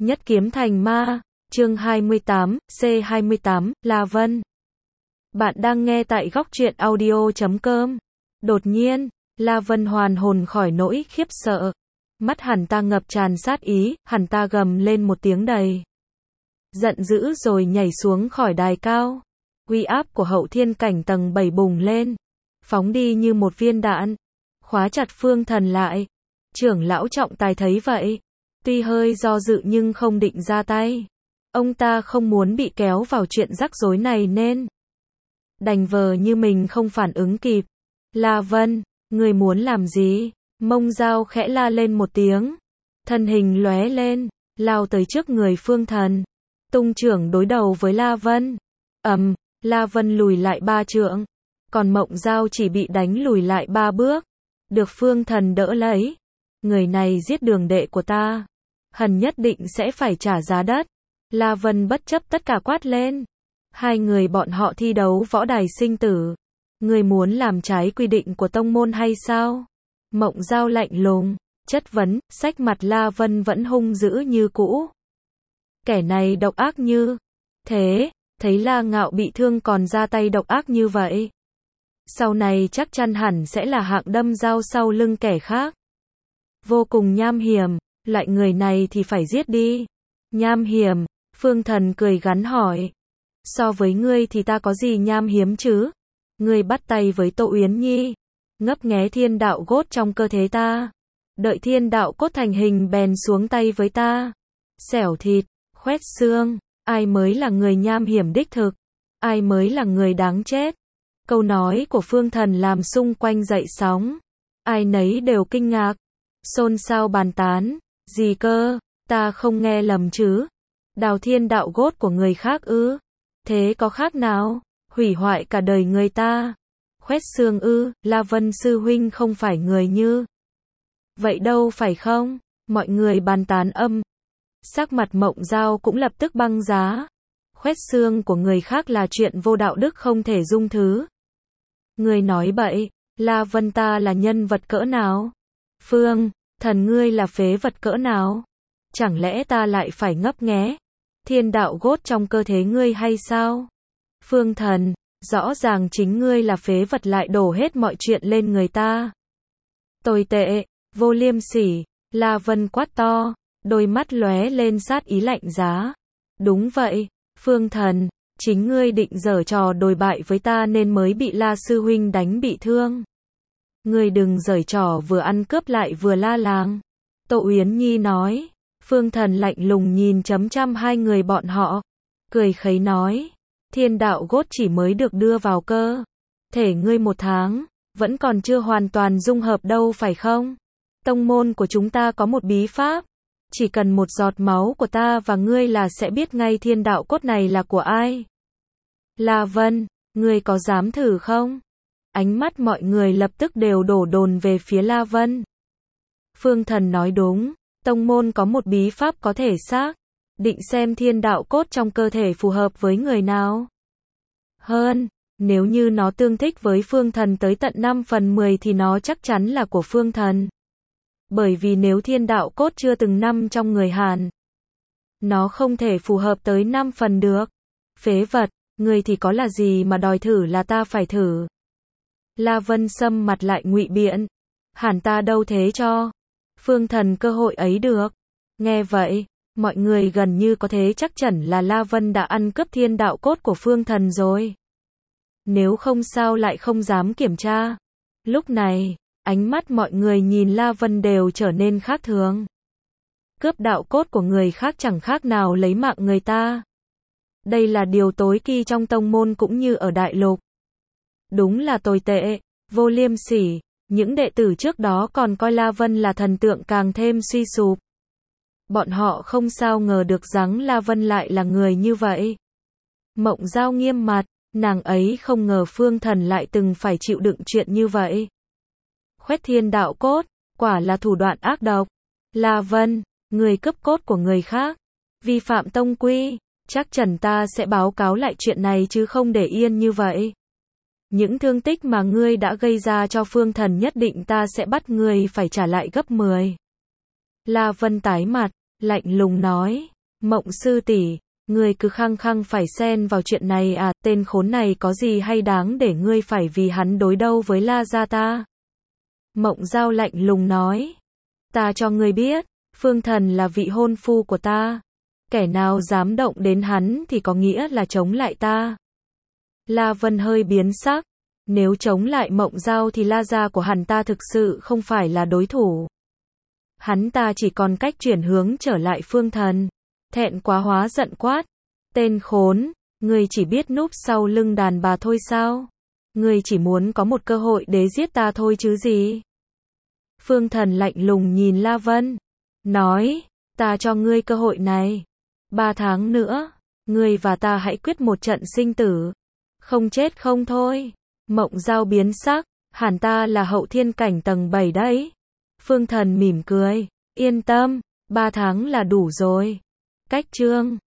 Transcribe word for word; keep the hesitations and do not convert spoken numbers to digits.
Nhất kiếm thành ma, chương hai mươi tám, C hai mươi tám, La Vân. Bạn đang nghe tại góc truyện audio chấm com. Đột nhiên, La Vân hoàn hồn khỏi nỗi khiếp sợ. Mắt hắn ta ngập tràn sát ý, hắn ta gầm lên một tiếng đầy giận dữ rồi nhảy xuống khỏi đài cao. Uy áp của hậu thiên cảnh tầng bảy bùng lên, phóng đi như một viên đạn, khóa chặt Phương Thần lại. Trưởng lão trọng tài thấy vậy, tuy hơi do dự nhưng không định ra tay. Ông ta không muốn bị kéo vào chuyện rắc rối này nên đành vờ như mình không phản ứng kịp. La Vân, người muốn làm gì? Mông Dao khẽ la lên một tiếng, thân hình lóe lên, lao tới trước người Phương Thần, tung trưởng đối đầu với La Vân. Ầm, La Vân lùi lại ba trượng, còn Mộng Dao chỉ bị đánh lùi lại ba bước, được Phương Thần đỡ lấy. Người này giết đường đệ của ta, hẳn nhất định sẽ phải trả giá đắt. La Vân bất chấp tất cả quát lên. Hai người bọn họ thi đấu võ đài sinh tử. Người muốn làm trái quy định của tông môn hay sao? Mộng Dao lạnh lùng chất vấn, sắc mặt La Vân vẫn hung dữ như cũ. Kẻ này độc ác như thế, thấy La Ngạo bị thương còn ra tay độc ác như vậy, sau này chắc chắn hẳn sẽ là hạng đâm dao sau lưng kẻ khác. Vô cùng nham hiểm, loại người này thì phải giết đi. Nham hiểm? Phương Thần cười gắn hỏi. So với ngươi thì ta có gì nham hiếm chứ? Ngươi bắt tay với Tô Uyển Nhi, ngấp nghé thiên đạo cốt trong cơ thể ta, đợi thiên đạo cốt thành hình bèn xuống tay với ta. Xẻo thịt, khoét xương, ai mới là người nham hiểm đích thực? Ai mới là người đáng chết? Câu nói của Phương Thần làm xung quanh dậy sóng. Ai nấy đều kinh ngạc, xôn xao bàn tán. Gì cơ? Ta không nghe lầm chứ? Đào thiên đạo cốt của người khác ư? Thế có khác nào? Hủy hoại cả đời người ta. Khoét xương ư? La Vân sư huynh không phải người như vậy đâu phải không? Mọi người bàn tán âm. Sắc mặt Mộng Dao cũng lập tức băng giá. Khoét xương của người khác là chuyện vô đạo đức không thể dung thứ. Người nói bậy, La Vân ta là nhân vật cỡ nào? Phương Thần ngươi là phế vật cỡ nào? Chẳng lẽ ta lại phải ngấp nghé thiên đạo cốt trong cơ thể ngươi hay sao? Phương Thần, rõ ràng chính ngươi là phế vật lại đổ hết mọi chuyện lên người ta. Tồi tệ, vô liêm sỉ, La Vân quát to, đôi mắt lóe lên sát ý lạnh giá. Đúng vậy, Phương Thần, chính ngươi định giở trò đồi bại với ta nên mới bị La sư huynh đánh bị thương. Ngươi đừng giở trò vừa ăn cướp lại vừa la làng. Tô Uyển Nhi nói. Phương Thần lạnh lùng nhìn chấm chăm hai người bọn họ, cười khẩy nói, thiên đạo cốt chỉ mới được đưa vào cơ thể ngươi một tháng, vẫn còn chưa hoàn toàn dung hợp đâu phải không? Tông môn của chúng ta có một bí pháp, chỉ cần một giọt máu của ta và ngươi là sẽ biết ngay thiên đạo cốt này là của ai. La Vân, ngươi có dám thử không? Ánh mắt mọi người lập tức đều đổ dồn về phía La Vân. Phương Thần nói đúng. Tông môn có một bí pháp có thể xác định xem thiên đạo cốt trong cơ thể phù hợp với người nào hơn. Nếu như nó tương thích với Phương Thần tới tận năm phần mười thì nó chắc chắn là của Phương Thần. Bởi vì nếu thiên đạo cốt chưa từng nằm trong người Hàn, nó không thể phù hợp tới năm phần được. Phế vật, người thì có là gì mà đòi thử là ta phải thử. La Vân sâm mặt lại ngụy biện. Hàn ta đâu thế cho Phương Thần cơ hội ấy được. Nghe vậy, mọi người gần như có thế chắc chắn là La Vân đã ăn cướp thiên đạo cốt của Phương Thần rồi. Nếu không sao lại không dám kiểm tra. Lúc này, ánh mắt mọi người nhìn La Vân đều trở nên khác thường. Cướp đạo cốt của người khác chẳng khác nào lấy mạng người ta. Đây là điều tối kỵ trong tông môn cũng như ở đại lục. Đúng là tồi tệ, vô liêm sỉ. Những đệ tử trước đó còn coi La Vân là thần tượng càng thêm suy sụp. Bọn họ không sao ngờ được rằng La Vân lại là người như vậy. Mộng Dao nghiêm mặt, nàng ấy không ngờ Phương Thần lại từng phải chịu đựng chuyện như vậy. Khoét thiên đạo cốt, quả là thủ đoạn ác độc. La Vân, người cướp cốt của người khác, vi phạm tông quy, chắc chắn ta sẽ báo cáo lại chuyện này chứ không để yên như vậy. Những thương tích mà ngươi đã gây ra cho Phương Thần nhất định ta sẽ bắt ngươi phải trả lại gấp mười. La Vân tái mặt, lạnh lùng nói. Mộng sư tỷ, ngươi cứ khăng khăng phải xen vào chuyện này à, tên khốn này có gì hay đáng để ngươi phải vì hắn đối đầu với La gia ta? Mộng Giao lạnh lùng nói, ta cho ngươi biết, Phương Thần là vị hôn phu của ta, kẻ nào dám động đến hắn thì có nghĩa là chống lại ta. La Vân hơi biến sắc, nếu chống lại Mộng Giao thì La gia của hắn ta thực sự không phải là đối thủ. Hắn ta chỉ còn cách chuyển hướng trở lại Phương Thần. Thẹn quá hóa giận quát, tên khốn, ngươi chỉ biết núp sau lưng đàn bà thôi sao? Ngươi chỉ muốn có một cơ hội để giết ta thôi chứ gì? Phương Thần lạnh lùng nhìn La Vân, nói, ta cho ngươi cơ hội này. Ba tháng nữa, ngươi và ta hãy quyết một trận sinh tử. Không chết không thôi. Mộng Giao biến sắc, hẳn ta là hậu thiên cảnh tầng bảy đấy. Phương Thần mỉm cười, yên tâm, ba tháng là đủ rồi. Cách chương